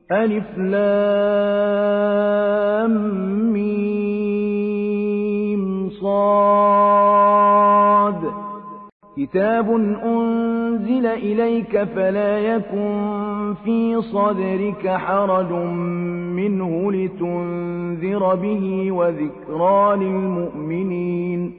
ألف لام ميم صاد كتاب أنزل إليك فلا يكن في صدرك حرج منه لتنذر به وذكرى للمؤمنين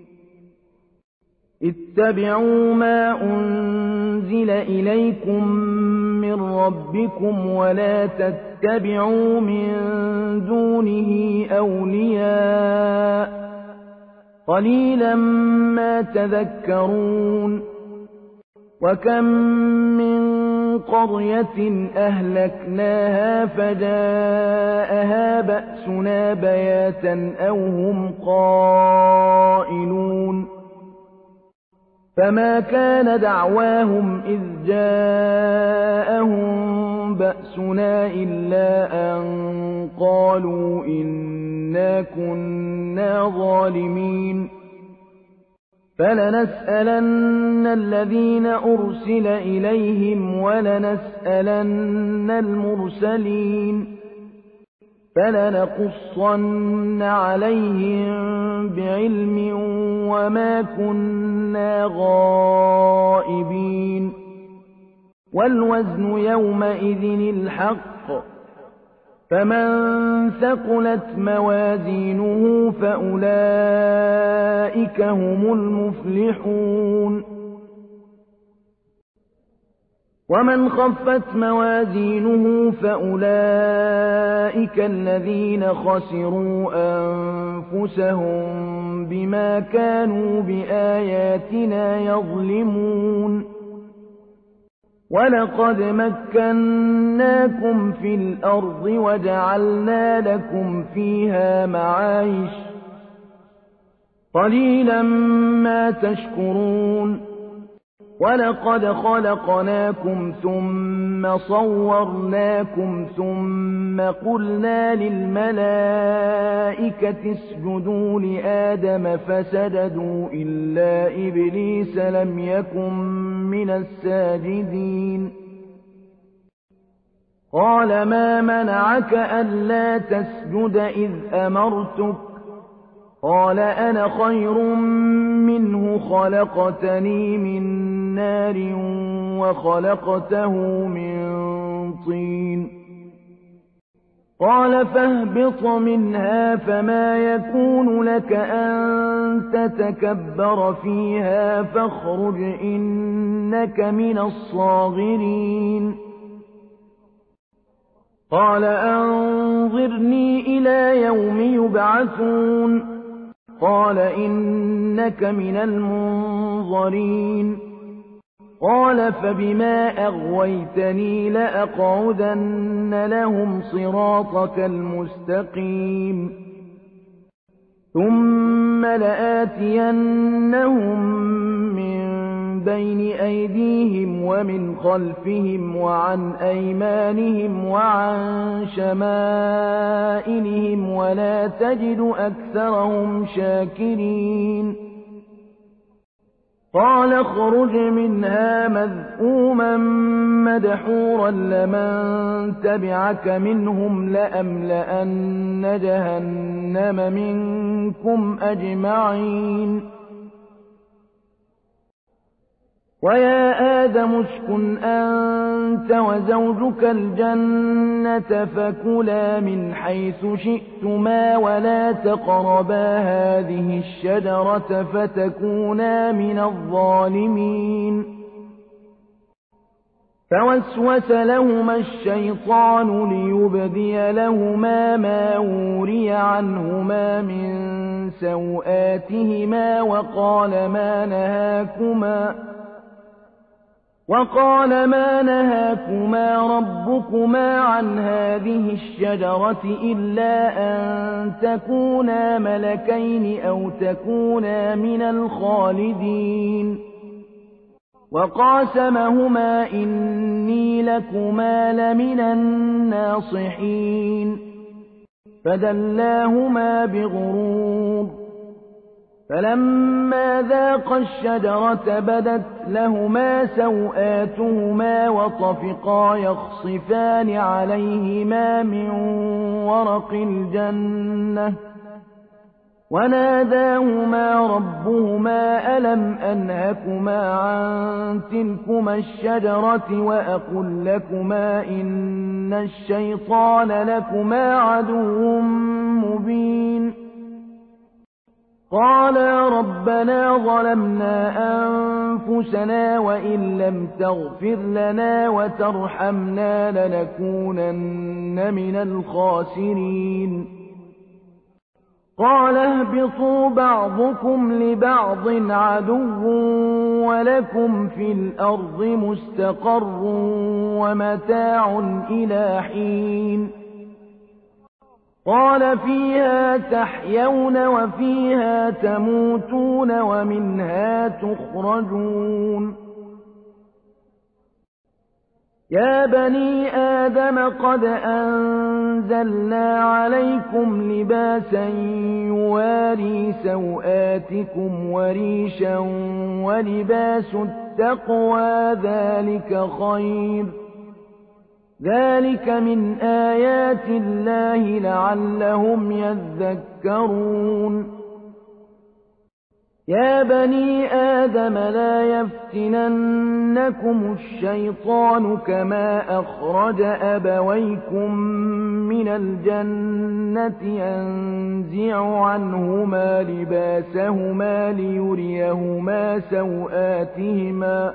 اتبعوا ما أنزل إليكم من ربكم ولا تتبعوا من دونه أولياء قليلا ما تذكرون وكم من قرية أهلكناها فجاءها بأسنا بياتا أو هم قائلون فما كان دعواهم إذ جاءهم بأسنا إلا أن قالوا إنا كنا ظالمين فلنسألن الذين أرسل إليهم ولنسألن المرسلين فلنقصن عليهم بعلم وما كنا غائبين والوزن يومئذ الحق فمن ثقلت موازينه فأولئك هم المفلحون ومن خفت موازينه فأولئك الذين خسروا أنفسهم بما كانوا بآياتنا يظلمون ولقد مكناكم في الأرض وجعلنا لكم فيها معايش قليلا ما تشكرون ولقد خلقناكم ثم صورناكم ثم قلنا للملائكة اسجدوا لآدم فسجدوا إلا إبليس لم يكن من الساجدين قال ما منعك ألا تسجد إذ أمرتك قال أنا خير منه خلقتني من نار وخلقته من طين قال فاهبط منها فما يكون لك أن تتكبر فيها فاخرج إنك من الصاغرين قال أنظرني إلى يوم يبعثون قال إنك من المنظرين قال فبما أغويتني لأقعدن لهم صراطك المستقيم ثم لآتينهم من بين أيديهم ومن خلفهم وعن أيمانهم وعن شمائلهم ولا تجد أكثرهم شاكرين قال اخرج منها مذءوما مدحورا لمن تبعك منهم لأملأن جهنم منكم أجمعين ويا آدم اسكن أنت وزوجك الجنة فكلا من حيث شئتما ولا تقربا هذه الشجرة فتكونا من الظالمين فوسوس لهما الشيطان ليبدي لهما ما وري عنهما من سوآتهما وقال ما نهاكما ربكما عن هذه الشجرة إلا أن تكونا ملكين أو تكونا من الخالدين وقاسمهما إني لكما لمن الناصحين فدلاهما بغرور فلما ذاقا الشجرة بدت لهما سوآتهما وطفقا يخصفان عليهما من ورق الجنة وناداهما ربهما ألم أنهكما عن تلكما الشجرة وأقل لكما إن الشيطان لكما عدو مبين قالا ربنا ظلمنا أنفسنا وإن لم تغفر لنا وترحمنا لنكونن من الخاسرين قال اهبطوا بعضكم لبعض عدو ولكم في الأرض مستقر ومتاع إلى حين قال فيها تحيون وفيها تموتون ومنها تخرجون يا بني آدم قد أنزلنا عليكم لباسا يواري سوآتكم وريشا ولباس التقوى ذلك خير ذلك من آيات الله لعلهم يذكرون يا بني آدم لا يفتننكم الشيطان كما أخرج أبويكم من الجنة ينزع عنهما لباسهما ليريهما سوآتهما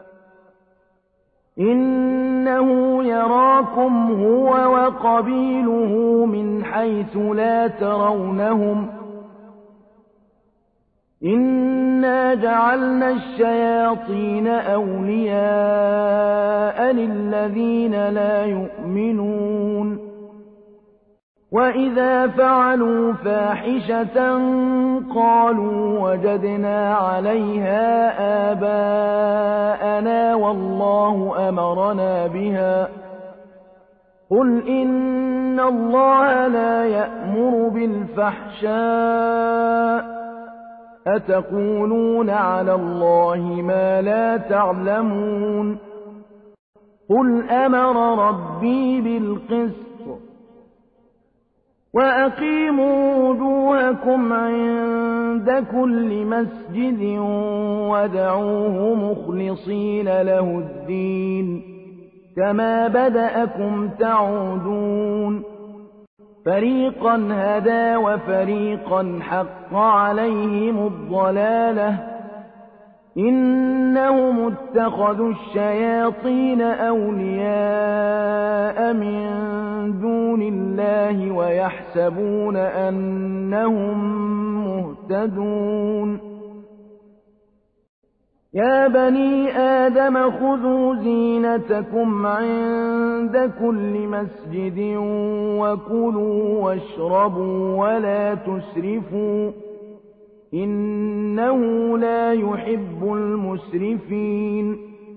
إنه يراكم هو وقبيله من حيث لا ترونهم إنا جعلنا الشياطين أولياء للذين لا يؤمنون وإذا فعلوا فاحشة قالوا وجدنا عليها آباءنا والله أمرنا بها قل إن الله لا يأمر بالفحشاء أتقولون على الله ما لا تعلمون قل أمر ربي بالقسط وأقيموا وجوهكم عند كل مسجد وادعوه مخلصين له الدين كما بدأكم تعودون فريقا هدى وفريقا حق عليهم الضلالة إنهم اتخذوا الشياطين أولياء من دون الله ويحسبون أنهم مهتدون يا بني آدم خذوا زينتكم عند كل مسجد وكلوا واشربوا ولا تسرفوا إنه لا يحب المسرفين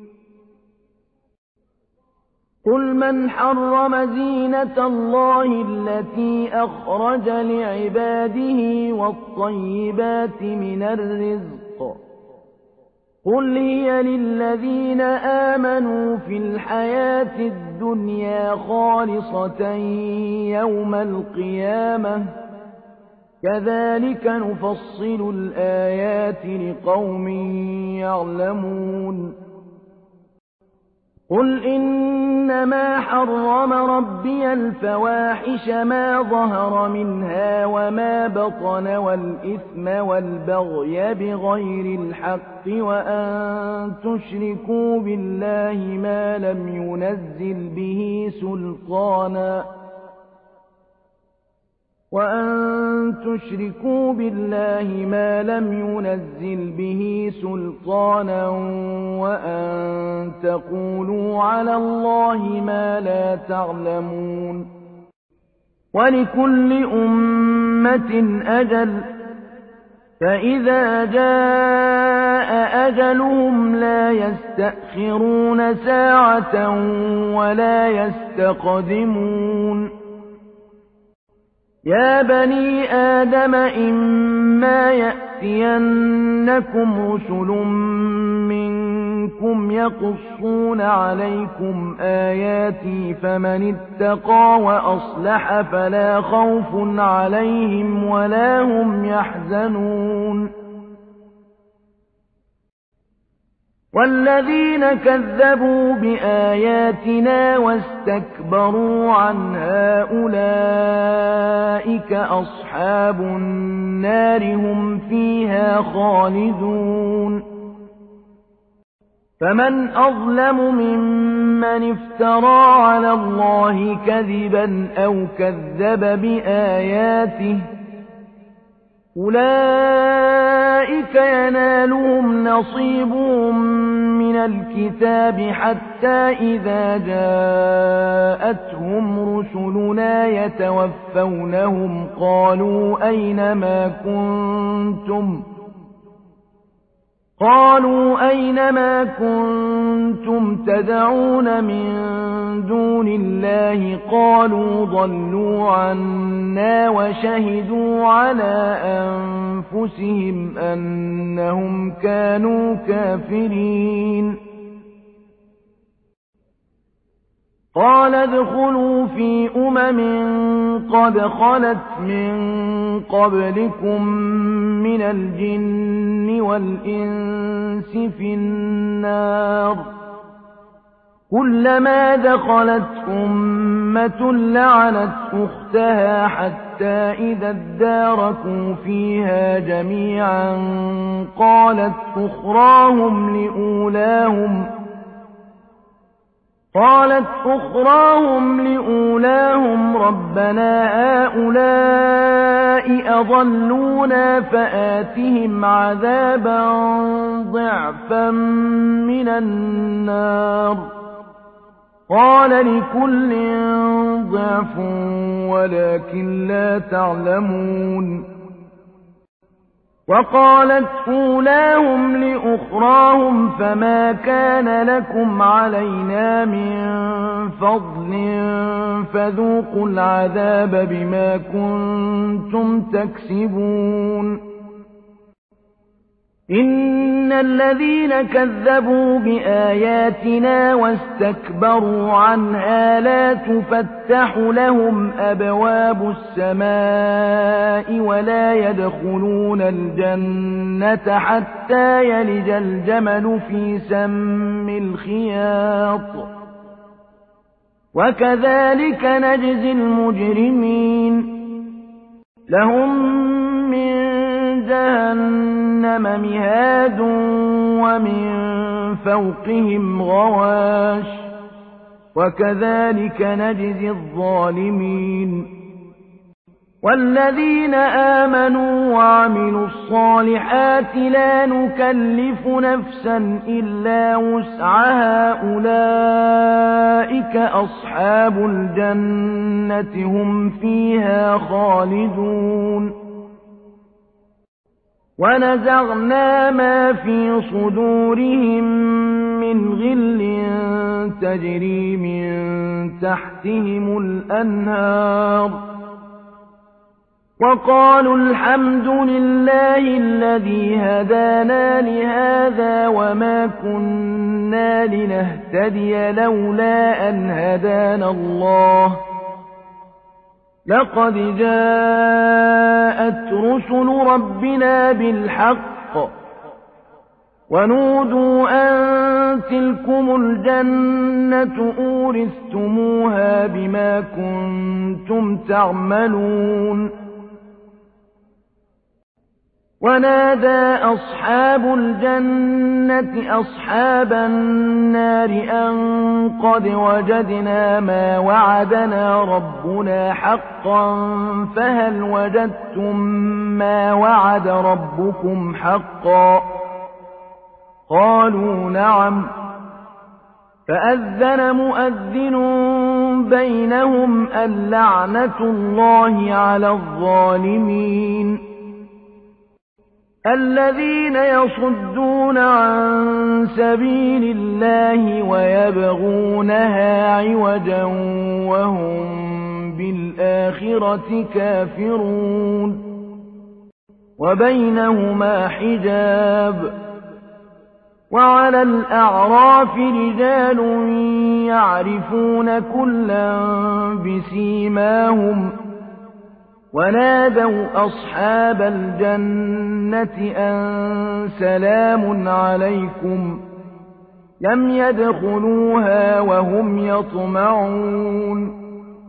قل من حرم زينة الله التي أخرج لعباده والطيبات من الرزق قل هي للذين آمنوا في الحياة الدنيا خالصة يوم القيامة كذلك نفصل الآيات لقوم يعلمون قل إنما حرم ربي الفواحش ما ظهر منها وما بطن والإثم والبغي بغير الحق وأن تشركوا بالله ما لم ينزل به سلطانا وأن تقولوا على الله ما لا تعلمون ولكل أمة أجل فإذا جاء أجلهم لا يستأخرون ساعة ولا يستقدمون يا بني آدم إما يأتينكم يَأْتِيَنَّكُمْ رُسُلٌ مِّنكُمْ يَقُصُّونَ عَلَيْكُمْ آيَاتِي فَمَنِ اتَّقَىٰ وَأَصْلَحَ فَلَا خَوْفٌ عَلَيْهِمْ وَلَا هُمْ يَحْزَنُونَ وَالَّذِينَ كَذَّبُوا بِآيَاتِنَا وَاسْتَكْبَرُوا عَنْهَا أُولَٰئِكَ أَصْحَابُ النَّارِ هُمْ فِيهَا خَالِدُونَ فَمَنْ أَظْلَمُ مِمَّنِ افْتَرَىٰ عَلَى اللَّهِ كَذِبًا أَوْ كَذَّبَ بِآيَاتِهِ أُولَٰئِكَ يَنَالُهُمْ نَصِيبُهُم مِّنَ الْكِتَابِ حَتَّىٰ إِذَا جَاءَتْهُمْ رُسُلُنَا يَتَوَفَّوْنَهُمْ قَالُوا أَيْنَ مَا كُنتُمْ تَدْعُونَ مِن دُونِ اللَّهِ قَالُوا ضَلُّوا عَنَّا وَشَهِدُوا عَلَىٰ أَنفُسِهِمْ أَنَّهُمْ كَانُوا كَافِرِينَ قَالَ ادْخُلُوا فِي قَدْ خَلَتْ مِن قَبْلِكُم مِّنَ الْجِنِّ وَالْإِنسِ فِي النَّارِ كُلَّمَا دَخَلَتْ أُمَّةٌ لَّعَنَتْ أُخْتَهَا حَتَّىٰ إِذَا ادَّارَكُوا فِيهَا جَمِيعًا قَالَتْ أُخْرَاهُمْ لِأُولَاهُمْ رَبَّنَا هَٰؤُلَاءِ أَضَلُّونَا فَآتِهِمْ عَذَابًا ضِعْفًا مِّنَ النَّارِ قَالَ لِكُلٍّ ضِعْفٌ وَلَٰكِن لَّا تَعْلَمُونَ وَقَالَتْ أُولَاهُمْ لِأُخْرَاهُمْ فَمَا كَانَ لَكُمْ عَلَيْنَا مِن فَضْلٍ فَذُوقُوا الْعَذَابَ بِمَا كُنتُمْ تَكْسِبُونَ إِنَّ الَّذِينَ كَذَّبُوا بِآيَاتِنَا وَاسْتَكْبَرُوا عَنْهَا لَا تُفَتَّحُ لَهُمْ أَبْوَابُ السَّمَاءِ وَلَا يَدْخُلُونَ الْجَنَّةَ حَتَّىٰ يَلِجَ الْجَمَلُ فِي سَمِّ الْخِيَاطِ وَكَذَٰلِكَ نَجْزِي الْمُجْرِمِينَ لَهُم مِّن جَهَنَّمَ مِهَادٌ وَمِن فَوْقِهِمْ غَوَاشٍ وَكَذَٰلِكَ نَجْزِي الظَّالِمِينَ وَالَّذِينَ آمَنُوا وَعَمِلُوا الصَّالِحَاتِ لَا نُكَلِّفُ نَفْسًا إِلَّا وُسْعَهَا أُولَٰئِكَ أَصْحَابُ الْجَنَّةِ هُمْ فِيهَا خَالِدُونَ وَنَزَعْنَا مَا فِي صُدُورِهِم مِّنْ غِلٍّ تَجْرِي مِن تَحْتِهِمُ الْأَنْهَارُ وَقَالُوا الْحَمْدُ لِلَّهِ الَّذِي هَدَانَا لِهَٰذَا وَمَا كُنَّا لِنَهْتَدِيَ لَوْلَا أَنْ هَدَانَا اللَّهُ لَقَدْ جَاءَتْ رُسُلُ رَبِّنَا بِالْحَقِّ وَنُودُوا أَن تِلْكُمُ الْجَنَّةُ أُورِثْتُمُوهَا بِمَا كُنتُمْ تَعْمَلُونَ وَنَادَىٰ أَصْحَابُ الْجَنَّةِ أَصْحَابَ النَّارِ أَن قَدْ وَجَدْنَا مَا وَعَدَنَا رَبُّنَا حَقًّا فَهَلْ وَجَدتُّم مَّا وَعَدَ رَبُّكُمْ حَقًّا قَالُوا نَعَمْ فَأَذَّنَ مُؤَذِّنٌ بَيْنَهُمْ اللَّعْنَةُ اللَّهِ عَلَى الظَّالِمِينَ الَّذِينَ يَصُدُّونَ عَن سَبِيلِ اللَّهِ وَيَبْغُونَهَا عِوَجًا وَهُم بِالْآخِرَةِ كَافِرُونَ وبينهما حجاب وعلى الأعراف رجال يعرفون كلا بسيماهم ونادوا أصحاب الجنة أن سلام عليكم لم يدخلوها وهم يطمعون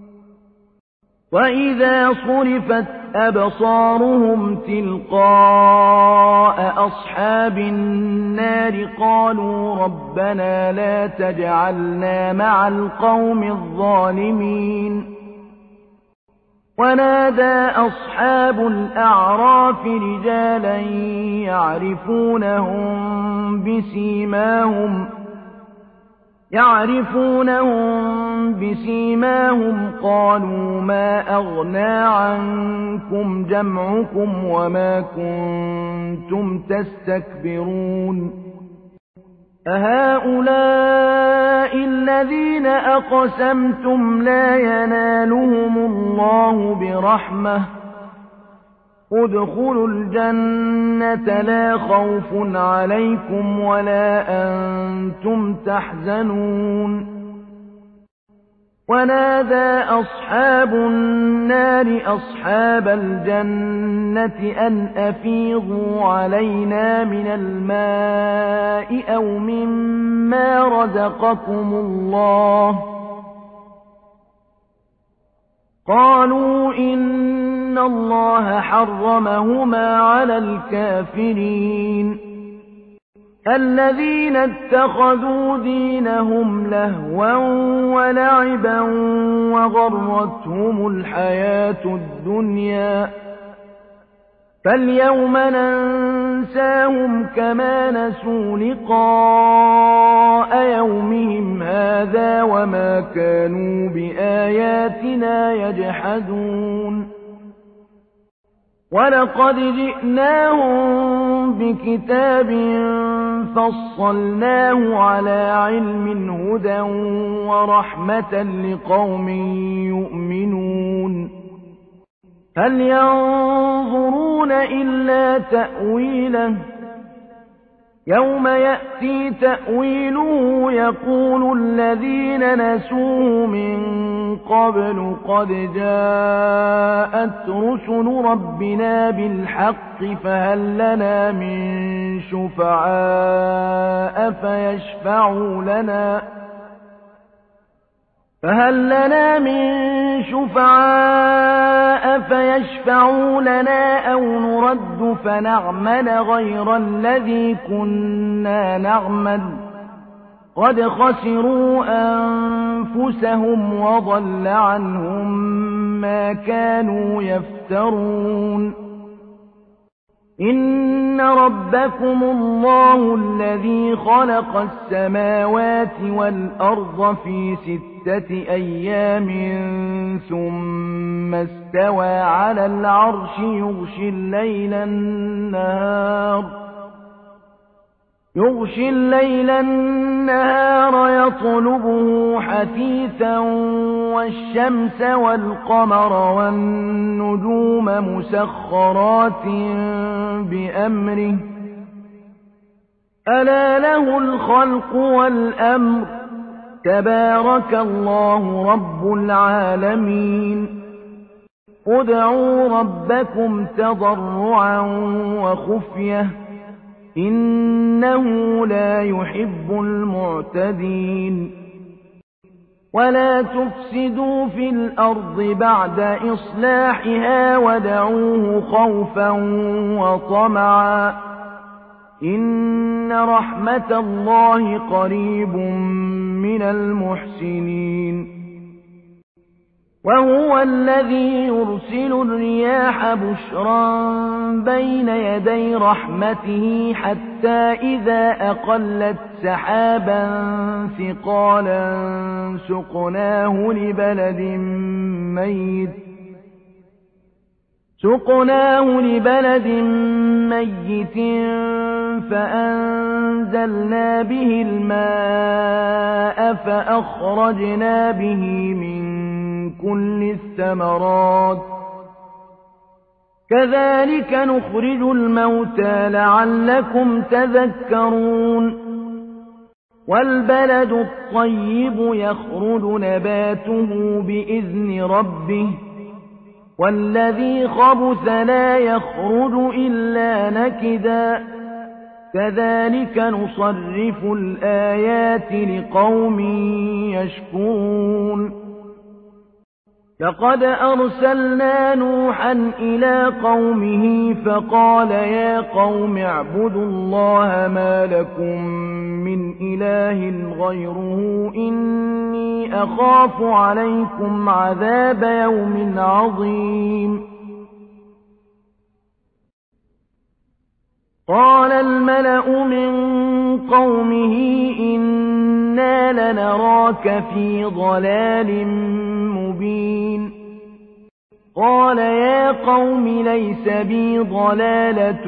وإذا صرفت أبصارهم تلقاء أصحاب النار قالوا ربنا لا تجعلنا مع القوم الظالمين ونادى أصحاب الأعراف رجالا يعرفونهم بسيماهم قالوا ما أغنى عنكم جمعكم وما كنتم تستكبرون أهؤلاء الذين أقسمتم لا ينالهم الله برحمة ادخلوا الجنة لا خوف عليكم ولا أنتم تحزنون ونادى أصحاب النار أصحاب الجنة أن أفيضوا علينا من الماء أو مما رزقكم الله قالوا إن الله حرمهما على الكافرين الذين اتخذوا دينهم لهوا ولعبا وغرتهم الحياة الدنيا فاليوم ننساهم كما نسوا لقاء يومهم هذا وما كانوا بآياتنا يجحدون ولقد جئناهم بكتاب فصلناه على علم هدى ورحمة لقوم يؤمنون هل ينظرون إلا تأويله يوم يأتي تأويله يقول الذين نسوه من قبل قد جاءت رسل ربنا بالحق فهل لنا من شفعاء فيشفعوا لنا أو نرد فنعمل غير الذي كنا نعمل قد خسروا أنفسهم وضل عنهم ما كانوا يفترون إن ربكم الله الذي خلق السماوات والأرض في 6 أيام ثم استوى على العرش يغشي الليل النهار يطلبه حثيثا والشمس والقمر والنجوم مسخرات بأمره ألا له الخلق والأمر تبارك الله رب العالمين ادعوا ربكم تضرعا وخفية إنه لا يحب المعتدين ولا تفسدوا في الأرض بعد إصلاحها ودعوه خوفا وطمعا إن رحمة الله قريب من المحسنين وهو الذي يرسل الرياح بشرا بين يدي رحمته حتى إذا أقلت سحابا ثقالا سقناه لبلد ميت فأنزلنا به الماء فأخرجنا به من كل الثمرات كذلك نخرج الموتى لعلكم تذكرون والبلد الطيب يخرج نباته بإذن ربه والذي خبث لا يخرج إلا نكدا كذلك نصرف الآيات لقوم يشكرون لقد أرسلنا نوحا إلى قومه فقال يا قوم اعبدوا الله ما لكم من إله غيره إني أخاف عليكم عذاب يوم عظيم قال الملأ من قومه إنا لنراك في ضلال مبين قال يا قوم ليس بي ضلالة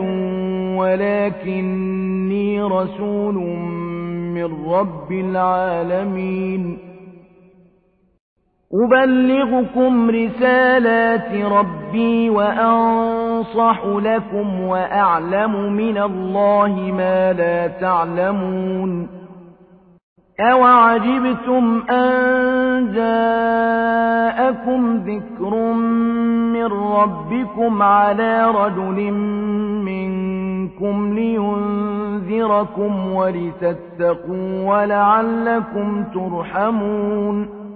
ولكني رسول من رب العالمين أبلغكم رسالات ربي وأنصح لكم وأعلم من الله ما لا تعلمون أوعجبتم أن جاءكم ذكر من ربكم على رجل منكم لينذركم ولتتقوا ولعلكم ترحمون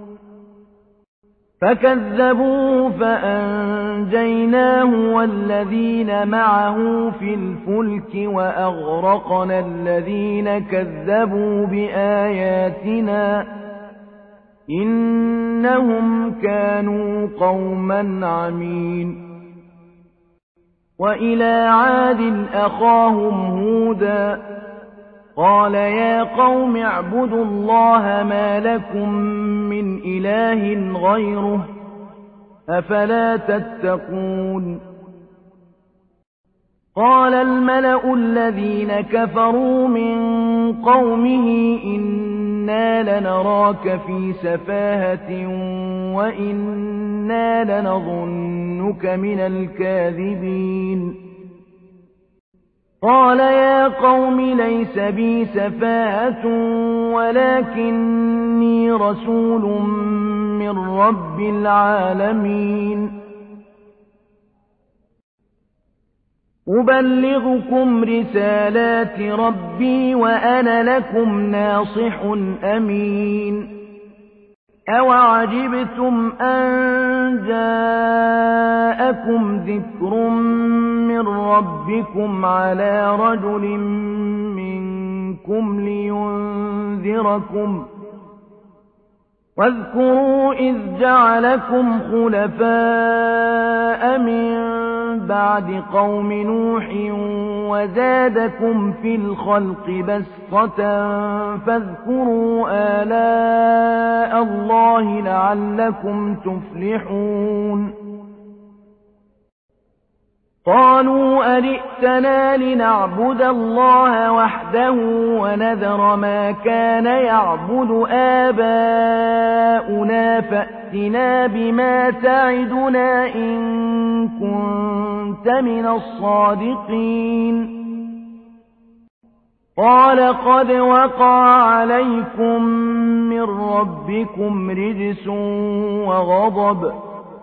فكذبوه فأنجيناه والذين معه في الفلك وأغرقنا الذين كذبوا بآياتنا إنهم كانوا قوما عمين وإلى عاد أخاهم هودا قال يا قوم اعبدوا الله ما لكم من إله غيره أفلا تتقون قال الملأ الذين كفروا من قومه إنا لنراك في سفاهة وإنا لنظنك من الكاذبين قال يا قوم ليس بي سفاهة ولكني رسول من رب العالمين أبلغكم رسالات ربي وأنا لكم ناصح أمين أوعجبتم أن جاءكم ذكر من ربكم على رجل منكم لينذركم واذكروا إذ جعلكم خلفاء من بعد قوم نوح وزادكم في الخلق بسطة فاذكروا آلاء الله لعلكم تفلحون قالوا أجئتنا لنعبد الله وحده ونذر ما كان يعبد آباؤنا فأتنا بما تعدنا إن كنت من الصادقين قال قد وقع عليكم من ربكم رجس وغضب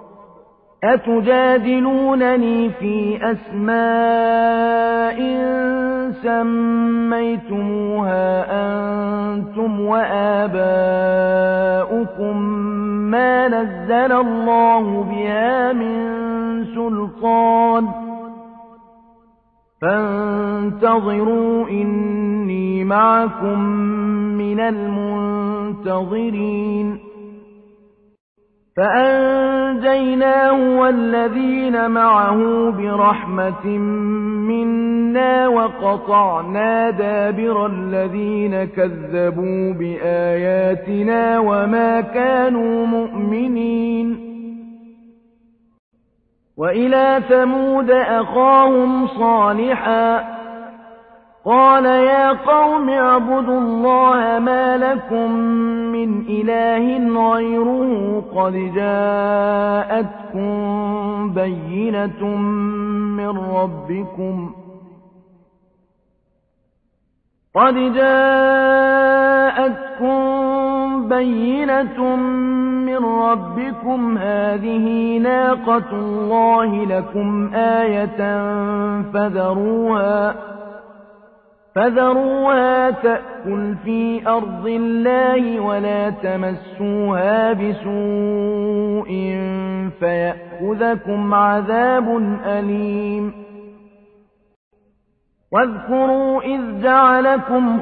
أتجادلونني في أسماء سميتموها أنتم وآباؤكم ما نزل الله بها من سلطان فانتظروا إني معكم من المنتظرين فأنجيناه والذين معه برحمة منا وقطعنا دابر الذين كذبوا بآياتنا وما كانوا مؤمنين وإلى ثمود أخاهم صالحا قال يا قوم اعبدوا الله ما لكم من إله غيره قد جاءتكم بينة من ربكم هذه ناقة الله لكم آية فذروها تأكل في أرض الله ولا تمسوها بسوء فيأخذكم عذاب أليم واذكروا إذ جعلكم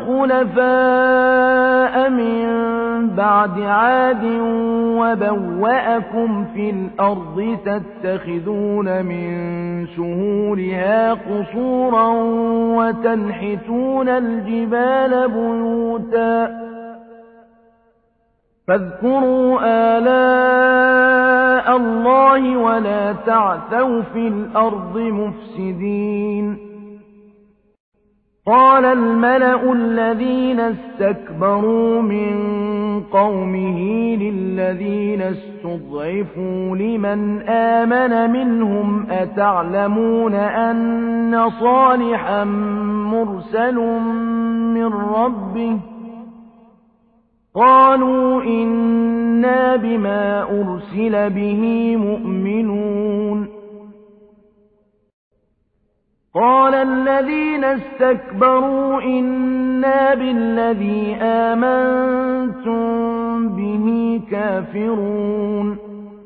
خلفاء من بعد عاد وبوأكم في الأرض تتخذون من سهولها قصورا وتنحتون الجبال بيوتا فاذكروا آلاء الله ولا تعثوا في الأرض مفسدين قال الملأ الذين استكبروا من قومه للذين استضعفوا لمن آمن منهم أتعلمون أن صالحا مرسل من ربه قالوا إنا بما أرسل به مؤمنون قال الذين استكبروا إنا بالذي آمنتم به كافرون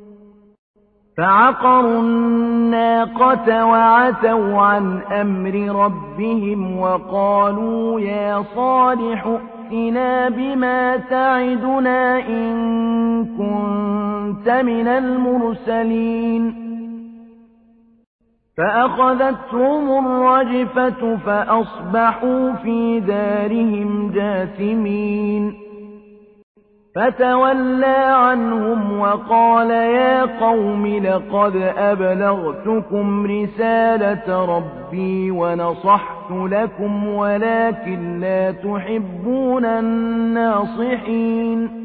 فعقروا الناقة وعتوا عن أمر ربهم وقالوا يا صالح ائتنا بما تعدنا إن كنت من المرسلين فأخذتهم الرجفة فأصبحوا في دارهم جاثمين فتولى عنهم وقال يا قوم لقد أبلغتكم رسالة ربي ونصحت لكم ولكن لا تحبون الناصحين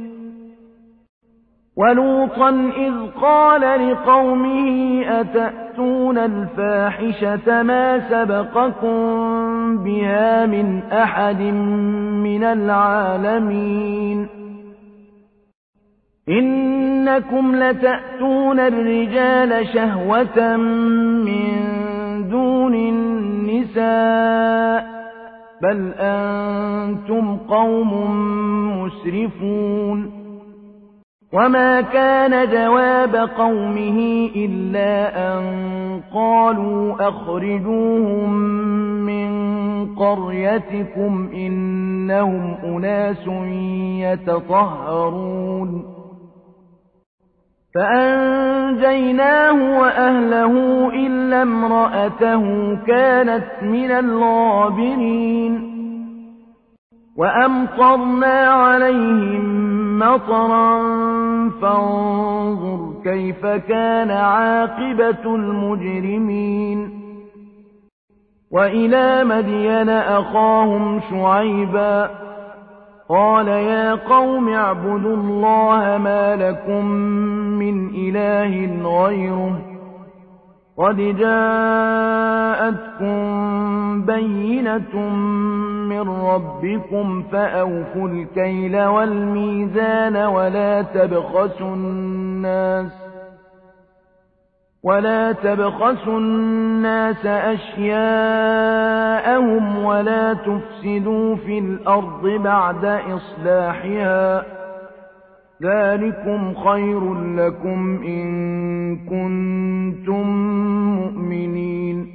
ولوطا إذ قال لقومه أتأتون الفاحشة ما سبقكم بها من أحد من العالمين إنكم لتأتون الرجال شهوة من دون النساء بل أنتم قوم مسرفون وما كان جواب قومه إلا أن قالوا أخرجوهم من قريتكم إنهم أناس يتطهرون فأنجيناه وأهله إلا امرأته كانت من الغابرين وأمطرنا عليهم مطرا فانظر كيف كان عاقبة المجرمين وإلى مدين أخاهم شعيبا قال يا قوم اعبدوا الله ما لكم من إله غيره قد جاءتكم بينة من ربكم فأوفوا الكيل والميزان ولا تبخسوا الناس أشياءهم ولا تفسدوا في الأرض بعد إصلاحها ذلكم خير لكم إن كنتم مؤمنين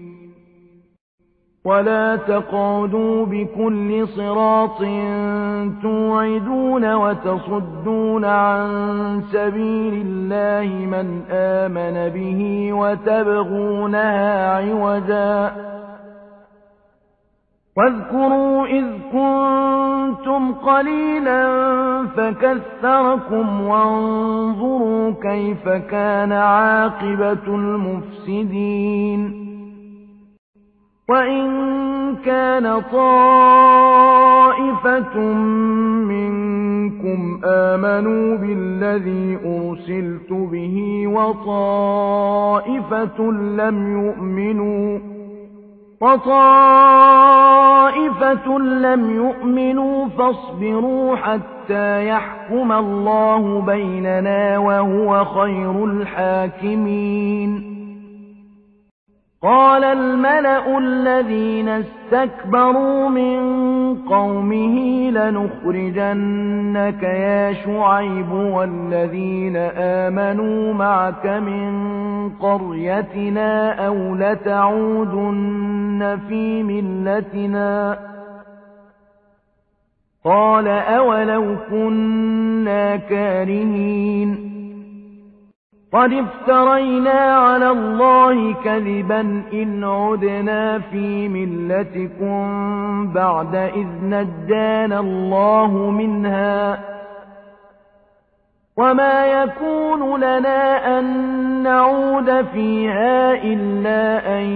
ولا تقعدوا بكل صراط توعدون وتصدون عن سبيل الله من آمن به وتبغونها عوجا واذكروا إذ كنتم قليلا فكثركم وانظروا كيف كان عاقبة المفسدين وإن كان طائفة منكم آمنوا بالذي أرسلت به وطائفة لم يؤمنوا فاصبروا حتى يحكم الله بيننا وهو خير الحاكمين. قال الملأ الذين استكبروا من قومه لنخرجنك يا شعيب والذين آمنوا معك من قريتنا أو لتعودن في ملتنا. قال أولو كنا كارهين. قد افترينا على الله كذبا إن عدنا في ملتكم بعد إذ نجانا الله منها وما يكون لنا أن نعود فيها إلا أن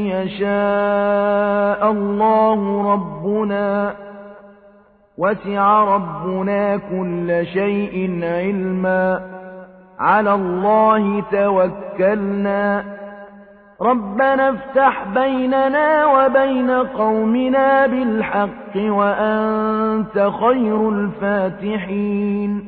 يشاء الله ربنا وسع ربنا كل شيء علما على الله توكلنا ربنا افتح بيننا وبين قومنا بالحق وأنت خير الفاتحين.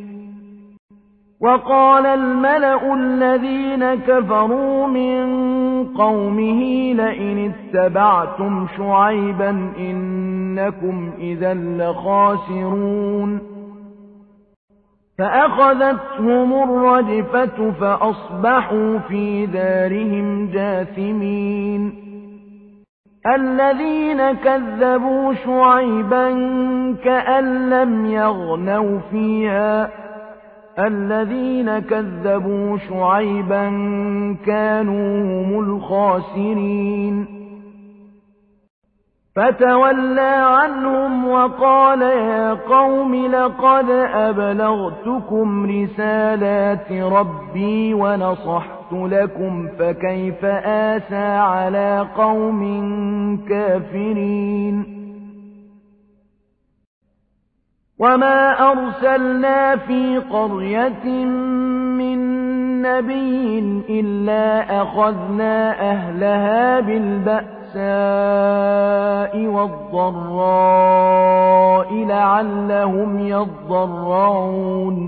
وقال الملأ الذين كفروا من قومه لئن اتبعتم شعيبا إنكم إذا لخاسرون. فأخذتهم الرجفة فأصبحوا في دارهم جاثمين. الذين كذبوا شعيبا كأن لم يغنوا فيها الذين كذبوا شعيبا كانوا هم الخاسرين. فتولى عنهم وقال يا قوم لقد أبلغتكم رسالات ربي ونصحت لكم فكيف آسى على قوم كافرين. وما أرسلنا في قرية من نبي إلا أخذنا أهلها بالبأساء والضراء لعلهم يضرعون.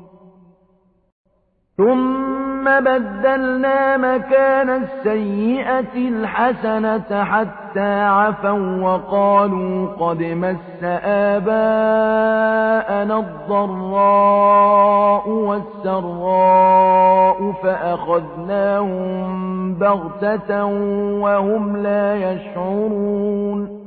ثم بدلنا مكان السيئة الحسنة حتى عفوا وقالوا قد مس آباءنا الضراء والسراء فأخذناهم بغتة وهم لا يشعرون.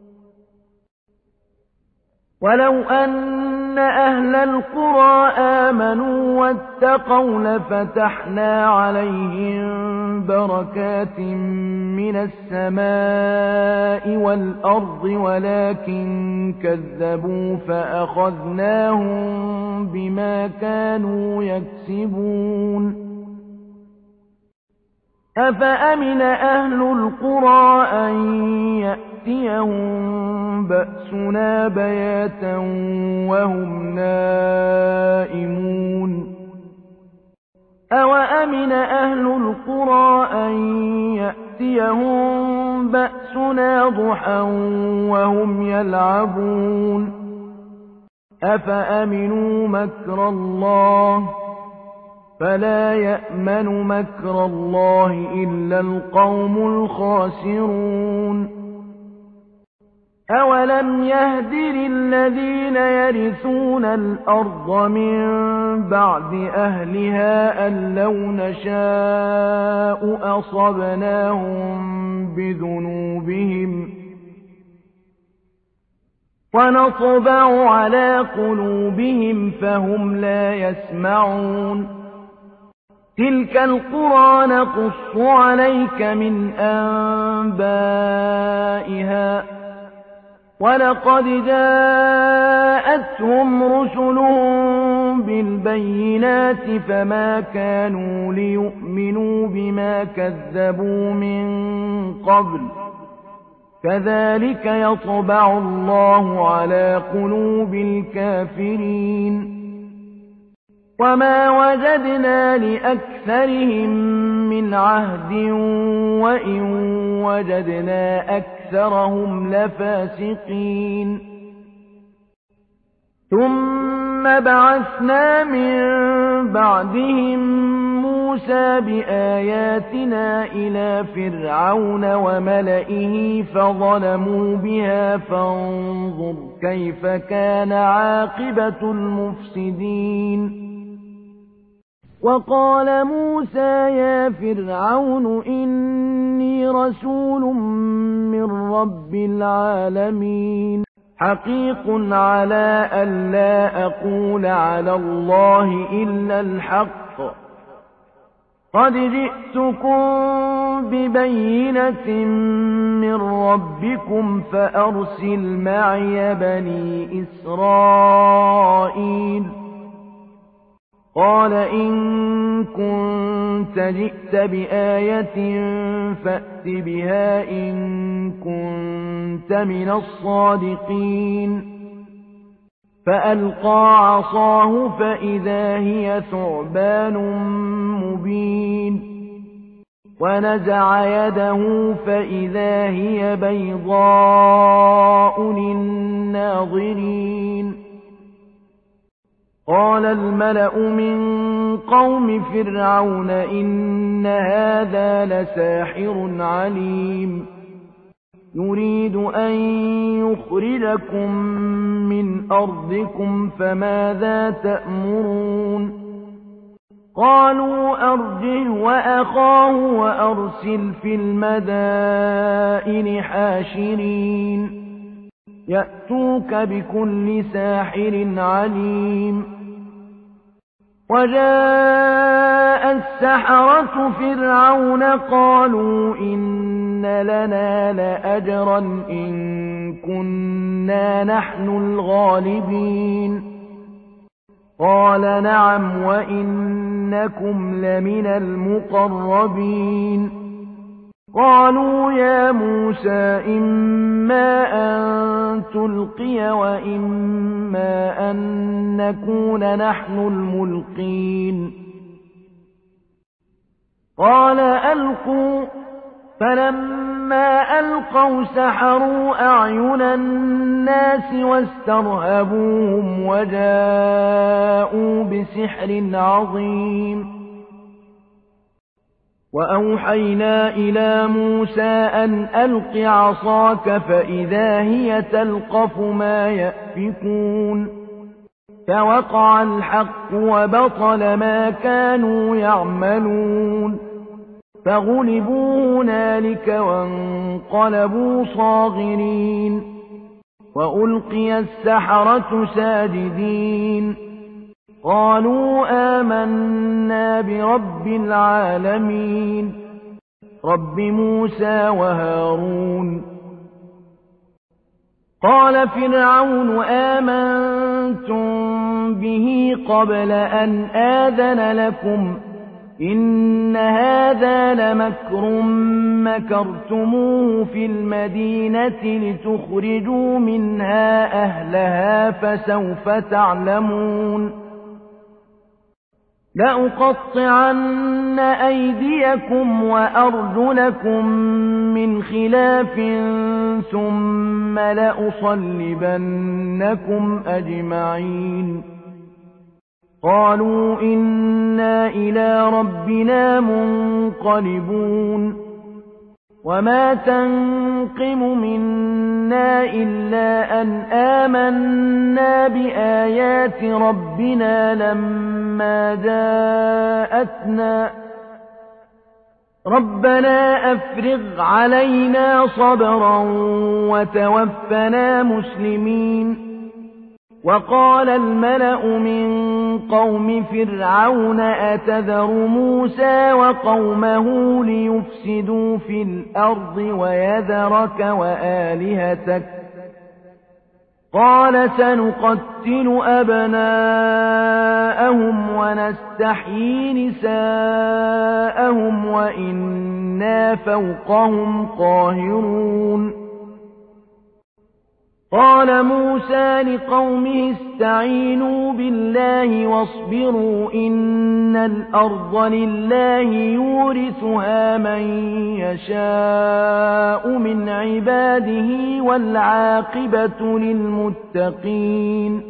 ولو أن أهل القرى آمنوا واتقوا لفتحنا عليهم بركات من السماء والأرض ولكن كذبوا فأخذناهم بما كانوا يكسبون. أفأمن أهل القرى أن يأتيهم بأسنا بياتا وهم نائمون. أوأمن أهل القرى أن يأتيهم بأسنا ضحى وهم يلعبون. أفأمنوا مكر الله فلا يأمن مكر الله إلا القوم الخاسرون. أولم يهد للذين يرثون الأرض من بعد أهلها أن لو نشاء أصبناهم بذنوبهم ونطبع على قلوبهم فهم لا يسمعون. تلك القرى نقص عليك من أنبائها ولقد جاءتهم رسلهم بالبينات فما كانوا ليؤمنوا بما كذبوا من قبل كذلك يطبع الله على قلوب الكافرين وما وجدنا لأكثرهم من عهد وإن وجدنا أكثرهم لفاسقين ثم بعثنا من بعدهم موسى بآياتنا إلى فرعون وملئه فظلموا بها فانظر كيف كان عاقبة المفسدين وقال موسى يا فرعون إني رسول من رب العالمين حقيق على ألا أقول على الله إلا الحق قد جئتكم ببينة من ربكم فأرسل معي بني إسرائيل قال إن كنت جئت بآية فأت بها إن كنت من الصادقين فألقى عصاه فإذا هي ثعبان مبين ونزع يده فإذا هي بيضاء للناظرين قال الملأ من قوم فرعون إن هذا لساحر عليم يريد أن يخرجكم من أرضكم فماذا تأمرون قالوا أرجه وأخاه وأرسل في المدائن حاشرين يأتوك بكل ساحر عليم وجاء السحرة فرعون قالوا إن لنا لأجرا إن كنا نحن الغالبين قال نعم وإنكم لمن المقربين قالوا يا موسى إما أن تلقي وإما أن نكون نحن الملقين قال ألقوا فلما ألقوا سحروا أعين الناس واسترهبوهم وجاءوا بسحر عظيم وأوحينا إلى موسى أن ألق عصاك فإذا هي تلقف ما يأفكون فوقع الحق وبطل ما كانوا يعملون فغلبوا هنالك وانقلبوا صاغرين وألقي السحرة ساجدين قالوا آمنا برب العالمين رب موسى وهارون قال فرعون آمنتم به قبل أن آذن لكم إن هذا لمكر مكرتموه في المدينة لتخرجوا منها أهلها فسوف تعلمون لأقطعن أيديكم وأرجلكم من خلاف ثم لأصلبنكم أجمعين قالوا إنا إلى ربنا منقلبون وما تنقم منا إلا أن آمنا بآيات ربنا لما جاءتنا ربنا أفرغ علينا صبرا وتوفنا مسلمين وقال الملأ من قوم فرعون أتذر موسى وقومه ليفسدوا في الأرض ويذرك وآلهتك قال سنقتل أبناءهم ونستحيي نساءهم وإنا فوقهم قاهرون قال موسى لقومه استعينوا بالله واصبروا إن الأرض لله يورثها من يشاء من عباده والعاقبة للمتقين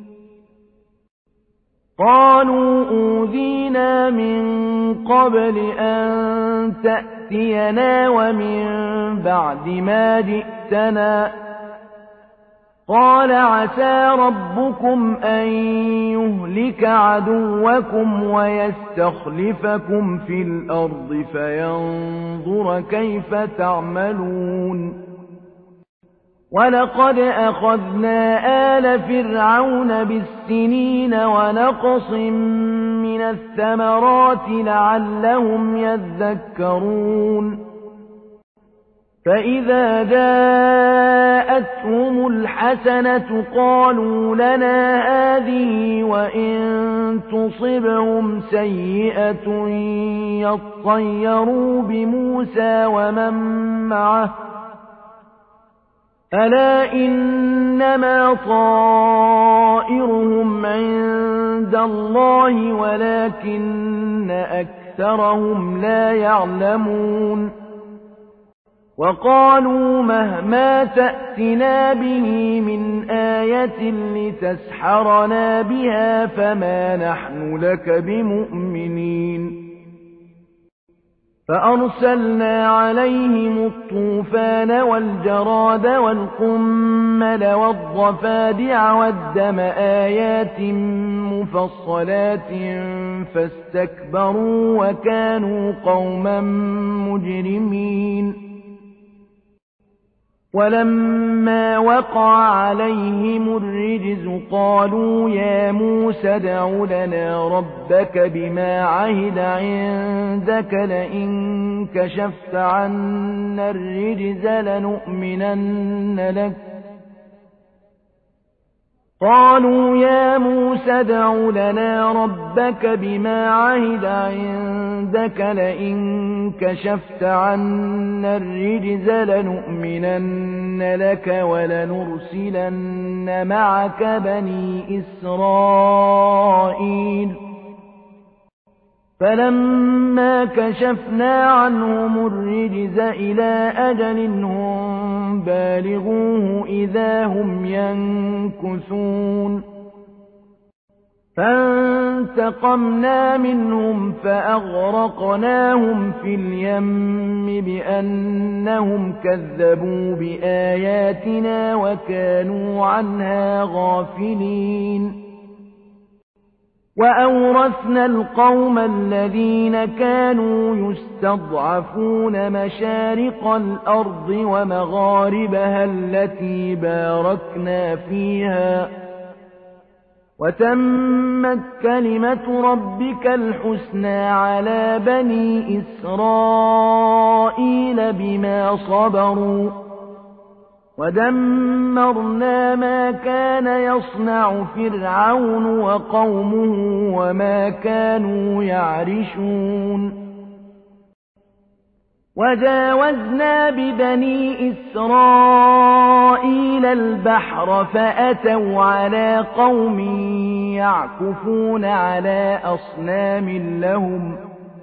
قالوا أوذينا من قبل أن تأتينا ومن بعد ما جئتنا قال عسى ربكم أن يهلك عدوكم ويستخلفكم في الأرض فينظر كيف تعملون ولقد أخذنا آل فرعون بالسنين ونقص من الثمرات لعلهم يذكرون فإذا جاءتهم الحسنة قالوا لنا هذه وإن تصبهم سيئة يطيروا بموسى ومن معه ألا إنما طائرهم عند الله ولكن أكثرهم لا يعلمون وقالوا مهما تأتنا به من آية لتسحرنا بها فما نحن لك بمؤمنين فأرسلنا عليهم الطوفان والجراد والقمل والضفادع والدم آيات مفصلات فاستكبروا وكانوا قوما مجرمين ولما وقع عليهم الرجز قالوا يا موسى ادع لنا ربك بما عهد عندك لئن كشفت عنا الرجز لنؤمنن لك قالوا يا موسى ادع لنا ربك بما عهد عندك لئن كشفت عنا الرجز لنؤمنن لك ولنرسلن معك بني إسرائيل فلما كشفنا عنهم الرجز إلى أجل هم بالغوه إذا هم ينكثون فانتقمنا منهم فأغرقناهم في اليم بأنهم كذبوا بآياتنا وكانوا عنها غافلين وأورثنا القوم الذين كانوا يستضعفون مشارق الأرض ومغاربها التي باركنا فيها وتمت كلمة ربك الحسنى على بني إسرائيل بما صبروا ودمرنا ما كان يصنع فرعون وقومه وما كانوا يعرشون وجاوزنا ببني إسرائيل البحر فأتوا على قوم يعكفون على أصنام لهم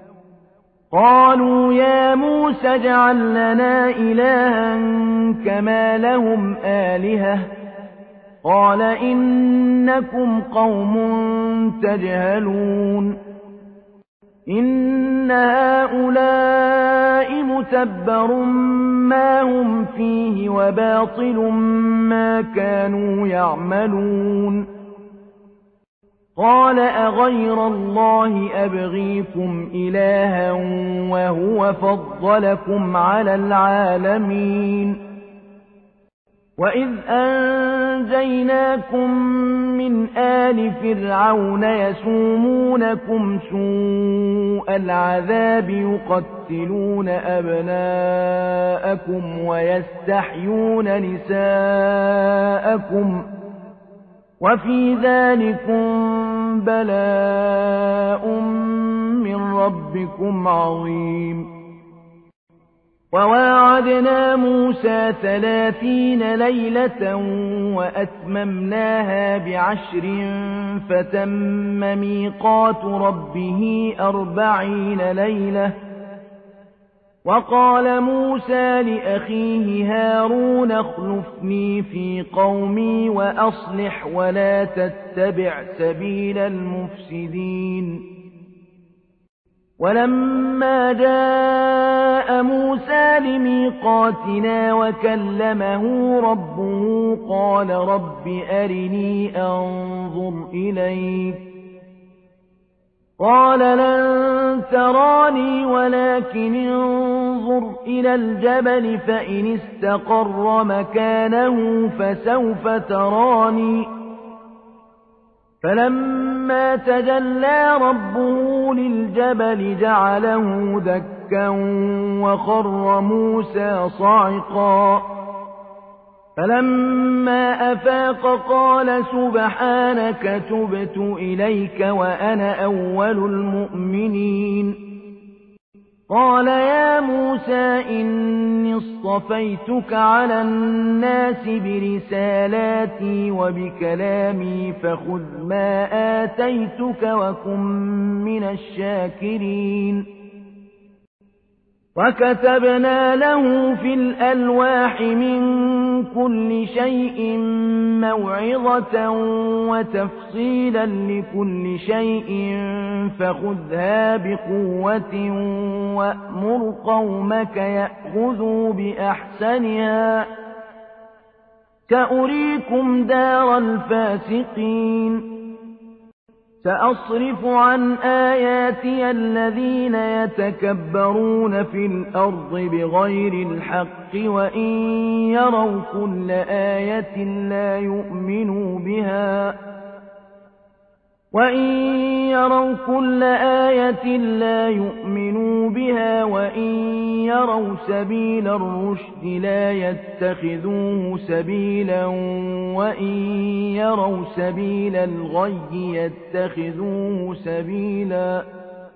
قالوا يا موسى اجعل لنا إلها كما لهم آلهة قال إنكم قوم تجهلون إن هؤلاء متبر ما هم فيه وباطل ما كانوا يعملون قال أغير الله أبغيكم إلها وهو فضلكم على العالمين وإذ أنجيناكم من آل فرعون يسومونكم سوء العذاب يقتلون أبناءكم ويستحيون نساءكم وفي ذلكم بلاء من ربكم عظيم وواعدنا موسى 30 ليلة وأتممناها ب10 فتم ميقات ربه 40 ليلة وقال موسى لأخيه هارون اخلفني في قومي وأصلح ولا تتبع سبيل المفسدين ولما جاء موسى لميقاتنا وكلمه ربه قال رب أرني أنظر إليك قال لن تراني ولكن انظر إلى الجبل فإن استقر مكانه فسوف تراني فلما تجلى ربه للجبل جعله دكا وخر موسى صعقا فلما أفاق قال سبحانك تبت إليك وأنا أول المؤمنين قال يا موسى إني اصطفيتك على الناس برسالاتي وبكلامي فخذ ما آتيتك وكن من الشاكرين وكتبنا له في الألواح من كل شيء موعظة وتفصيلا لكل شيء فخذها بقوة وأمر قومك يأخذوا بأحسنها سأريكم دار الفاسقين سأصرف عن آياتي الذين يتكبرون في الأرض بغير الحق وإن يروا كل آية لا يؤمنوا بها وإن يروا سبيل الرشد لا يتخذوه سبيلا وإن يروا سبيل الغي يتخذوه سبيلا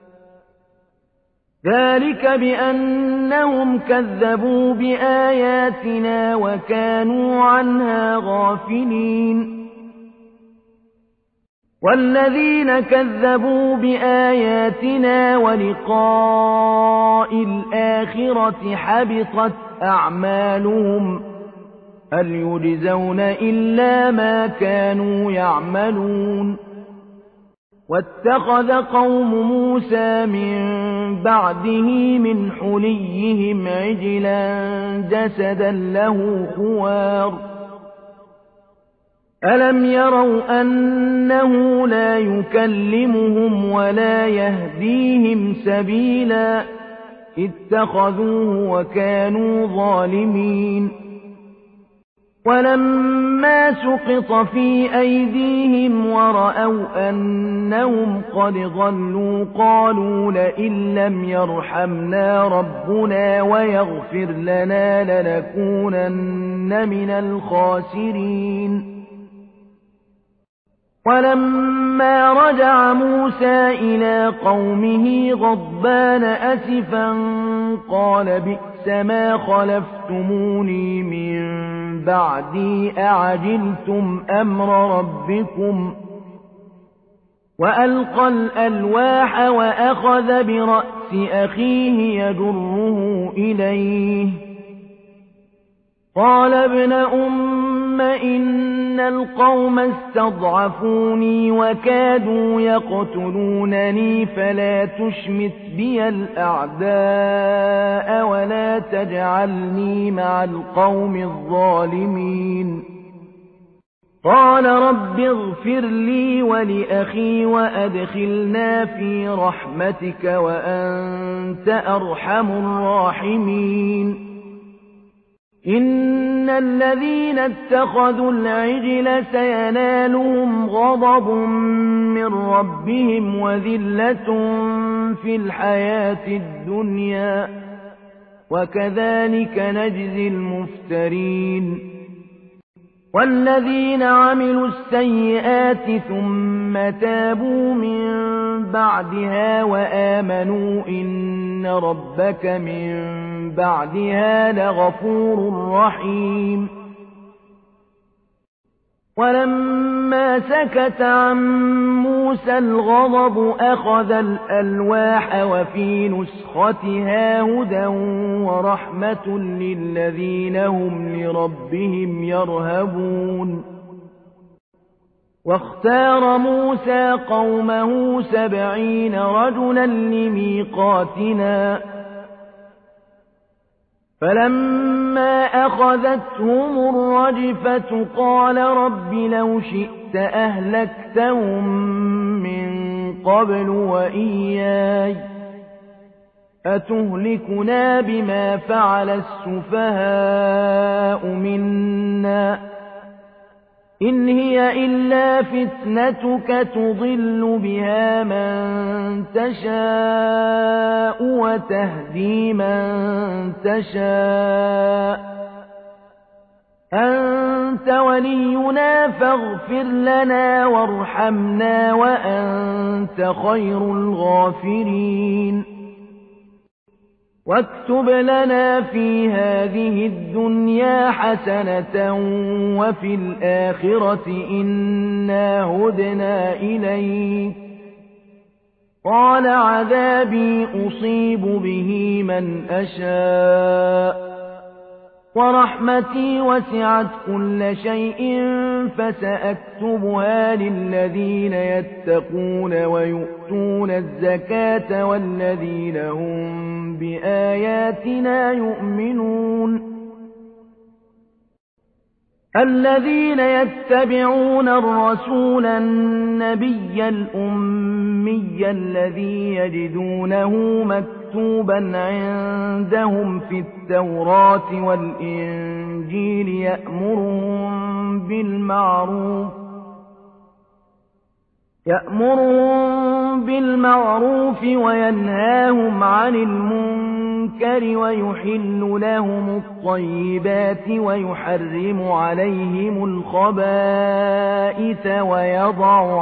ذلك بأنهم كذبوا بآياتنا وكانوا عنها غافلين والذين كذبوا بآياتنا ولقاء الآخرة حبطت أعمالهم هل يجزون إلا ما كانوا يعملون واتخذ قوم موسى من بعده من حليهم عجلا جسدا له خوار ألم يروا أنه لا يكلمهم ولا يهديهم سبيلا اتخذوه وكانوا ظالمين ولما سقط في أيديهم ورأوا أنهم قد ضلوا قالوا لئن لم يرحمنا ربنا ويغفر لنا لنكونن من الخاسرين ولما رجع موسى إلى قومه غضبان أسفا قال بئس ما خلفتموني من بعدي أعجلتم أمر ربكم وألقى الألواح وأخذ برأس أخيه يجره إليه قال ابن أم إن القوم استضعفوني وكادوا يقتلونني فلا تشمت بي الأعداء ولا تجعلني مع القوم الظالمين قال رب اغفر لي ولأخي وأدخلنا في رحمتك وأنت أرحم الراحمين إن الذين اتخذوا العجل سينالهم غضب من ربهم وذلة في الحياة الدنيا وكذلك نجزي المفترين والذين عملوا السيئات ثم تابوا من بعدها وآمنوا إن ربك من بعدها لغفور رحيم. ولما سكت عن موسى الغضب أخذ الألواح وفي نسختها هدى ورحمة للذين هم لربهم يرهبون. واختار موسى قومه 70 رجلا لميقاتنا فلما أخذتهم الرجفة قال رب لو شئت أهلكتهم من قبل وإياي أتهلكنا بما فعل السفهاء منا إن هي إلا فتنتك تضل بها من تشاء وتهدي من تشاء أنت ولينا فاغفر لنا وارحمنا وأنت خير الغافرين. واكتب لنا في هذه الدنيا حسنة وفي الآخرة إنا هدنا إليك قال عذابي أصيب به من أشاء ورحمتي وسعت كل شيء فسأكتبها للذين يتقون ويؤتون الزكاة والذين هم بآياتنا يؤمنون. الذين يتبعون الرسول النبي الأمي الذي يجدونه مكتوبا عندهم في التوراة والإنجيل يأمرهم بالمعروف وينهاهم عن المنكر ويحل لهم الطيبات ويحرم عليهم الخبائث ويضع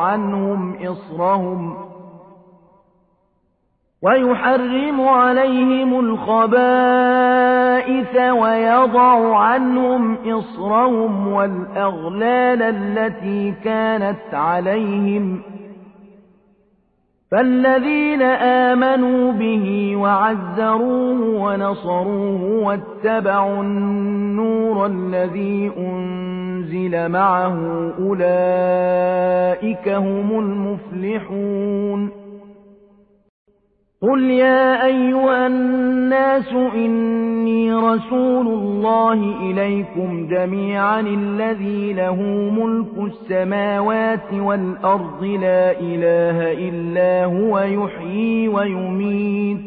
عنهم إصرهم والأغلال التي كانت عليهم فالذين آمنوا به وعزروه ونصروه واتبعوا النور الذي أنزل معه أولئك هم المفلحون. قل يا أيها الناس إني رسول الله إليكم جميعا الذي له ملك السماوات والأرض لا إله إلا هو يحيي ويميت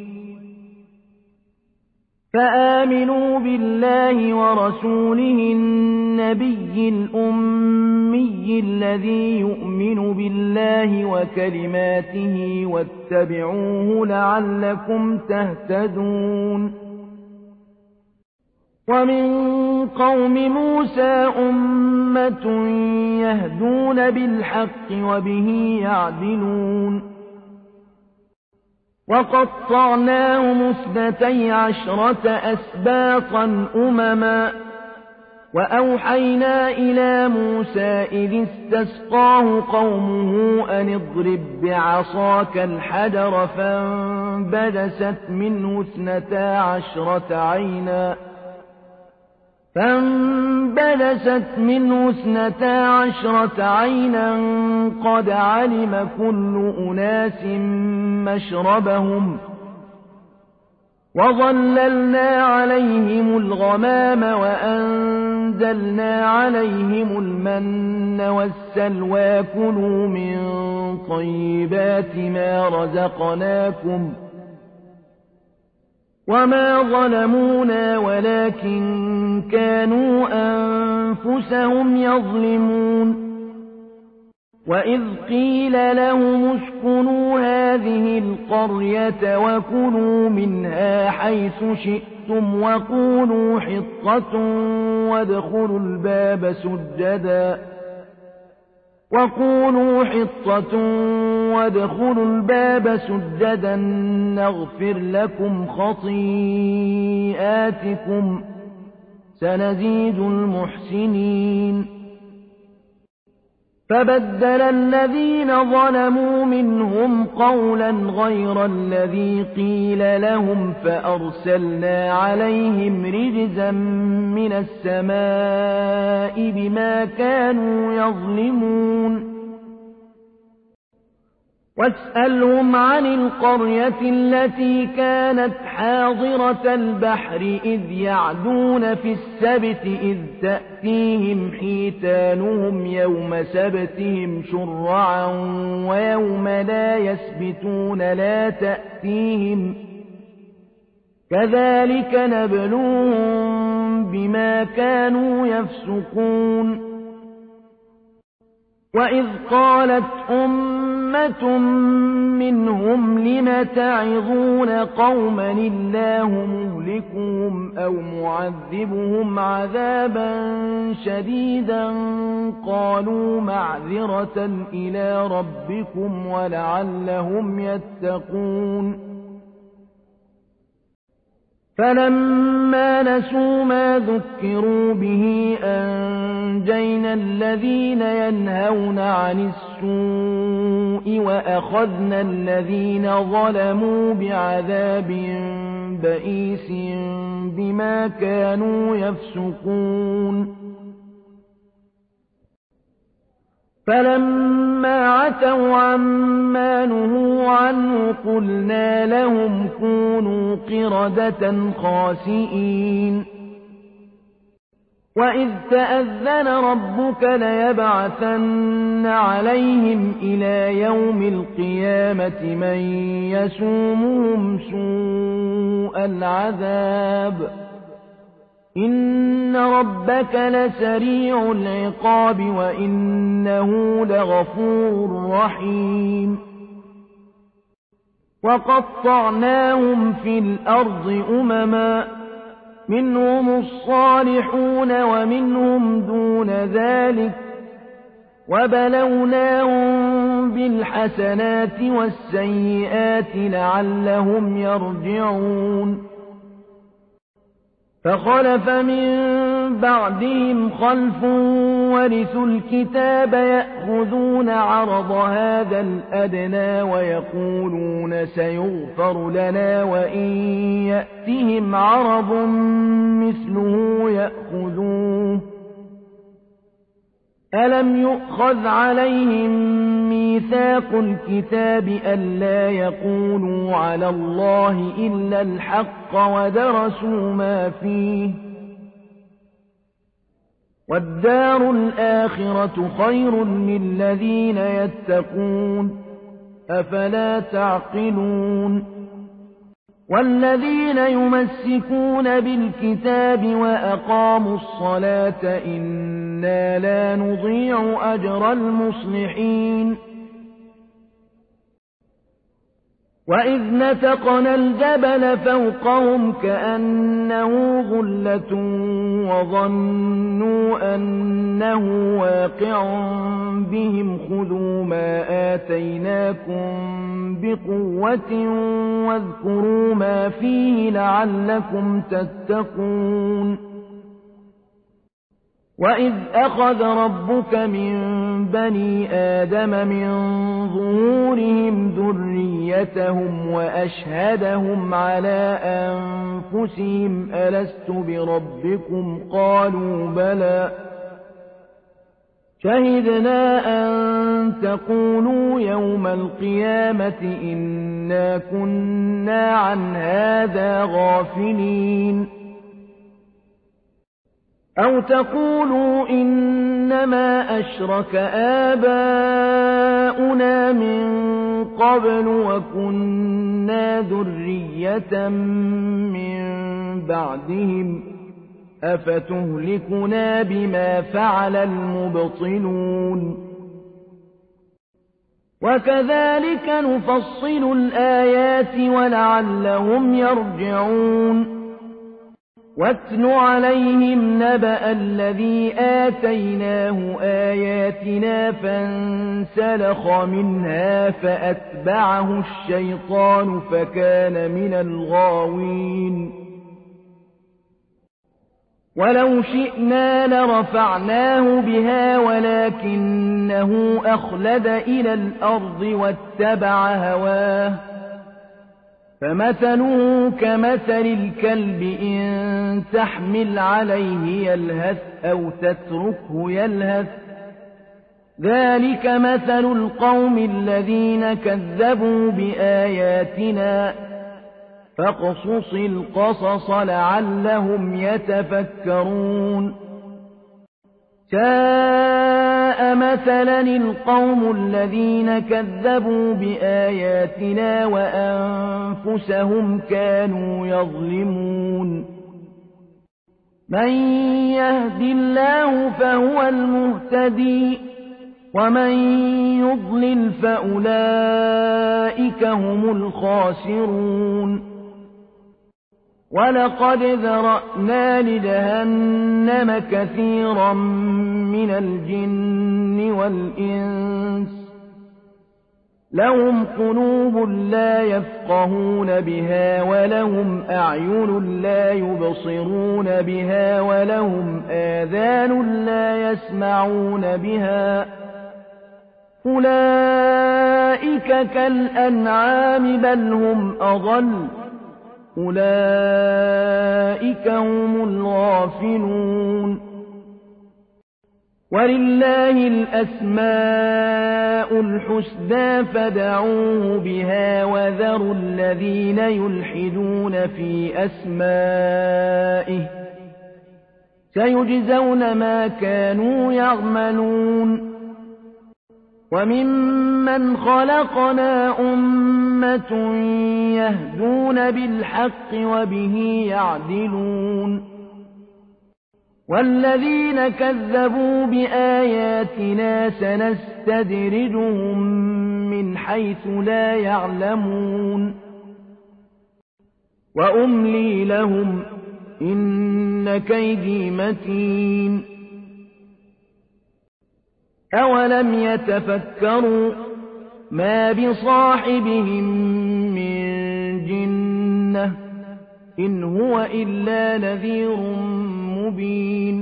فآمنوا بالله ورسوله النبي الأمي الذي يؤمن بالله وكلماته واتبعوه لعلكم تهتدون. ومن قوم موسى أمة يهدون بالحق وبه يعدلون. وقطعناهم 12 أسباطا أمما وأوحينا إلى موسى إذ استسقاه قومه أن اضرب بعصاك الحجر فانبجست منه 12 عينا قد علم كل أناس مشربهم وظللنا عليهم الغمام وأنزلنا عليهم المن والسلوى كلوا من طيبات ما رزقناكم وما ظلمونا ولكن كانوا أنفسهم يظلمون. وإذ قيل لهم اسكنوا هذه القرية وكلوا منها حيث شئتم وقولوا حطة وادخلوا الباب سجدا وقولوا حطة وادخلوا الباب سجدا نغفر لكم خطيئاتكم سنزيد المحسنين فبدل الذين ظلموا منهم قولا غير الذي قيل لهم فأرسلنا عليهم رجزا من السماء بما كانوا يظلمون واسألهم عن القرية التي كانت حاضرة البحر إذ يعدون في السبت إذ تأتيهم حيتانهم يوم سبتهم شرعا ويوم لا يسبتون لا تأتيهم كذلك نبلوهم بما كانوا يفسقون وإذ قالت أمة منهم لم تعظون قوما الله مهلكهم أو معذبهم عذابا شديدا قالوا معذرة إلى ربكم ولعلهم يتقون فلما نسوا ما ذكروا به أنجينا الذين ينهون عن السوء وأخذنا الذين ظلموا بعذاب بئيس بما كانوا يفسقون فلما عتوا عما نهوا عنه قلنا لهم كونوا قردة خاسئين وإذ تأذن ربك ليبعثن عليهم إلى يوم القيامة من يسومهم سوء العذاب إن ربك لسريع العقاب وإنه لغفور رحيم وقطعناهم في الأرض أمما منهم الصالحون ومنهم دون ذلك وبلوناهم بالحسنات والسيئات لعلهم يرجعون فخلف من بعدهم خلف ورثوا الكتاب يأخذون عرض هذا الأدنى ويقولون سيغفر لنا وإن يأتهم عرض مثله يأخذوه ألم يؤخذ عليهم ميثاق الكتاب ألا يقولوا على الله إلا الحق ودرسوا ما فيه والدار الآخرة خير للذين يتقون أفلا تعقلون والذين يمسكون بالكتاب وأقاموا الصلاة إنا لا نضيع أجر المصلحين وإذ نتقنا الجبل فوقهم كأنه ظلة وظنوا أنه واقع بهم خذوا ما آتيناكم بقوة واذكروا ما فيه لعلكم تتقون وإذ أخذ ربك من بني آدم من ظهورهم ذريتهم وأشهدهم على أنفسهم ألست بربكم قالوا بلى شهدنا أن تقولوا يوم القيامة إنا كنا عن هذا غافلين أو تقولوا إنما أشرك آباؤنا من قبل وكنا ذرية من بعدهم أفتهلكنا بما فعل المبطلون وكذلك نفصل الآيات ولعلهم يرجعون واتل عليهم نبأ الذي آتيناه آياتنا فانسلخ منها فأتبعه الشيطان فكان من الغاوين ولو شئنا لرفعناه بها ولكنه أخلد إلى الأرض واتبع هواه فمثله كمثل الكلب إن تحمل عليه يلهث أو تتركه يلهث ذلك مثل القوم الذين كذبوا بآياتنا فاقصص القصص لعلهم يتفكرون ساء مثلا القوم الذين كذبوا بآياتنا وأنفسهم كانوا يظلمون من يهد الله فهو المهتدي ومن يضلل فأولئك هم الخاسرون ولقد ذرأنا لجهنم كثيرا من الجن والإنس لهم قلوب لا يفقهون بها ولهم أعين لا يبصرون بها ولهم آذان لا يسمعون بها أولئك كالأنعام بل هم أضل أولئك هم الغافلون ولله الأسماء الحسنى فادعوه بها وذروا الذين يلحدون في أسمائه سيجزون ما كانوا يعملون وممن خلقنا أمة يهدون بالحق وبه يعدلون والذين كذبوا بآياتنا سنستدرجهم من حيث لا يعلمون وأملي لهم إن كيدي متين أولم يتفكروا ما بصاحبهم من جنة إن هو إلا نذير مبين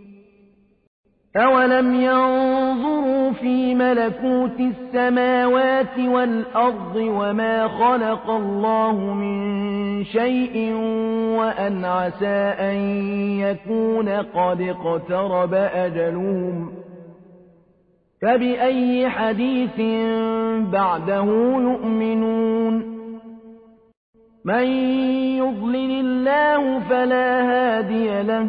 أولم ينظروا في ملكوت السماوات والأرض وما خلق الله من شيء وأن عسى أن يكون قد اقترب أجلهم فبأي حديث بعده يؤمنون من يضلل الله فلا هادي له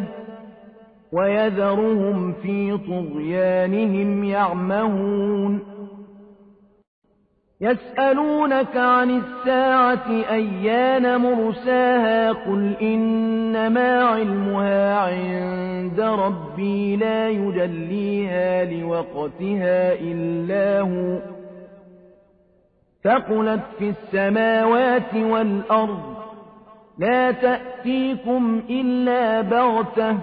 ويذرهم في طغيانهم يعمهون يسألونك عن الساعة أيان مرساها قل إنما علمها عند ربي لا يجليها لوقتها إلا هو ثقلت في السماوات والأرض لا تأتيكم إلا بغتة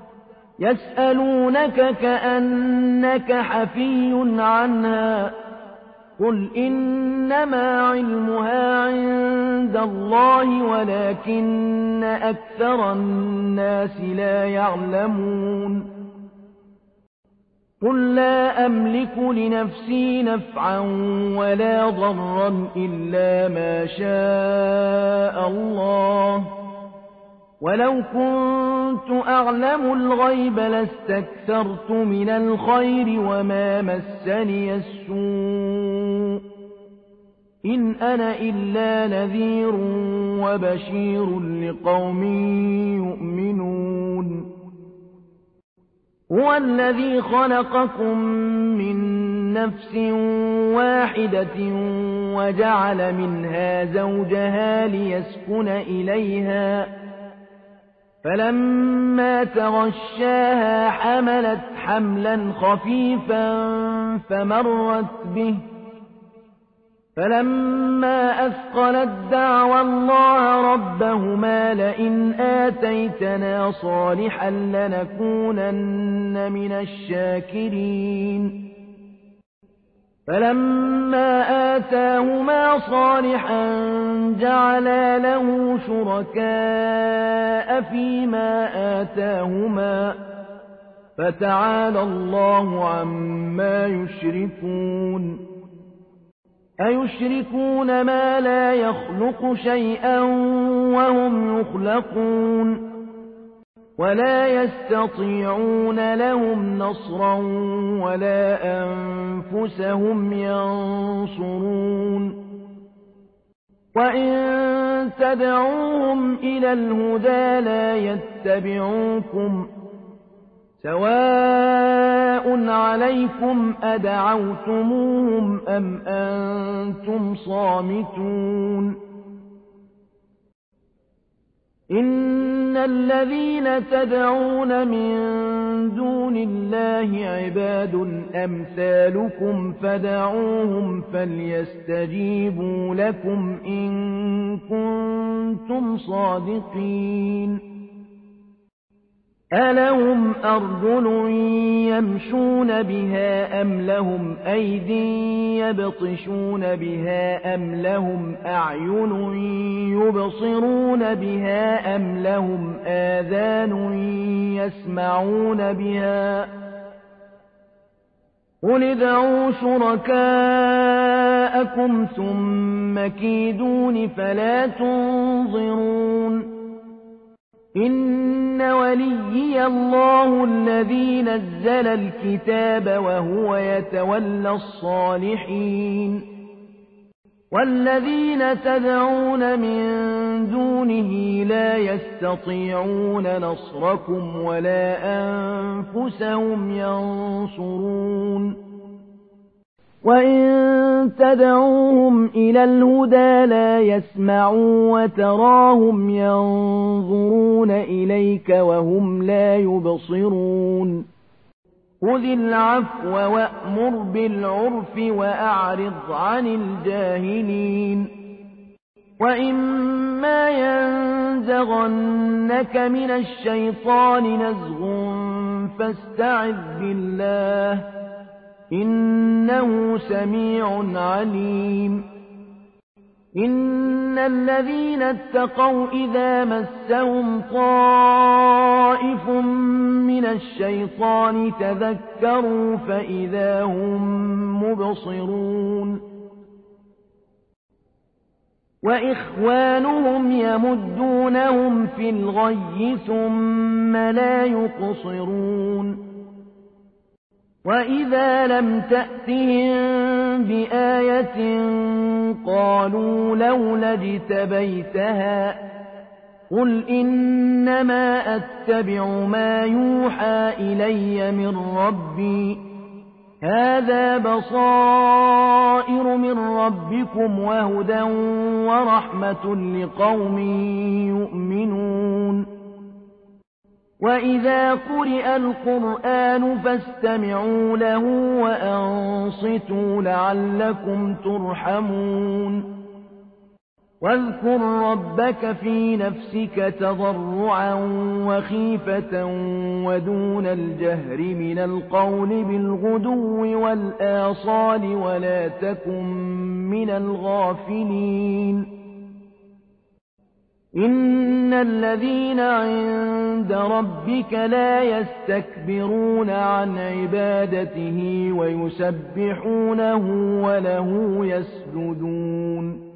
يسألونك كأنك حفي عنها قل إنما علمها عند الله ولكن أكثر الناس لا يعلمون قل لا أملك لنفسي نفعا ولا ضرا إلا ما شاء الله ولو كنت أعلم الغيب لاستكثرت من الخير وما مسني السوء إن أنا إلا نذير وبشير لقوم يؤمنون هو الذي خلقكم من نفس واحدة وجعل منها زوجها ليسكن إليها فلما تغشاها حملت حملا خفيفا فلما أثقلت دعوى الله ربهما لئن آتيتنا صالحا لنكونن من الشاكرين فلما آتاهما صالحا جعلا له شركاء فيما آتاهما فتعالى الله عما يشركون أيشركون ما لا يخلق شيئا وهم يخلقون ولا يستطيعون لهم نصرا ولا أنفسهم ينصرون وإن تدعوهم إلى الهدى لا يتبعوكم سواء عليكم أدعوتموهم أم أنتم صامتون إن الذين تدعون من دون الله عباد أمثالكم فدعوهم فليستجيبوا لكم إن كنتم صادقين ألهم أرجل يمشون بها أم لهم أيد يبطشون بها أم لهم أعين يبصرون بها أم لهم آذان يسمعون بها قل ادعوا شركاءكم ثم كيدون فلا تنظرون إن وليي الله الذي نزل الكتاب وهو يتولى الصالحين والذين تدعون من دونه لا يستطيعون نصركم ولا أنفسهم ينصرون وإن تدعوهم إلى الهدى لا يسمعوا وتراهم ينظرون إليك وهم لا يبصرون خذ العفو وأمر بالعرف وأعرض عن الجاهلين وإما ينزغنك من الشيطان نزغ فاستعذ بالله إنه سميع عليم إن الذين اتقوا إذا مسهم طائف من الشيطان تذكروا فإذا هم مبصرون وإخوانهم يمدونهم في الغي ثم لا يقصرون وإذا لم تأتهم بآية قالوا لولا اجتبيتها قل إنما أتبع ما يوحى إلي من ربي هذا بصائر من ربكم وهدى ورحمة لقوم يؤمنون وإذا قرئ القرآن فاستمعوا له وأنصتوا لعلكم ترحمون واذكر ربك في نفسك تضرعا وخيفة ودون الجهر من القول بالغدو والآصال ولا تكن من الغافلين إن الذين عند ربك لا يستكبرون عن عبادته ويسبحونه وله يسجدون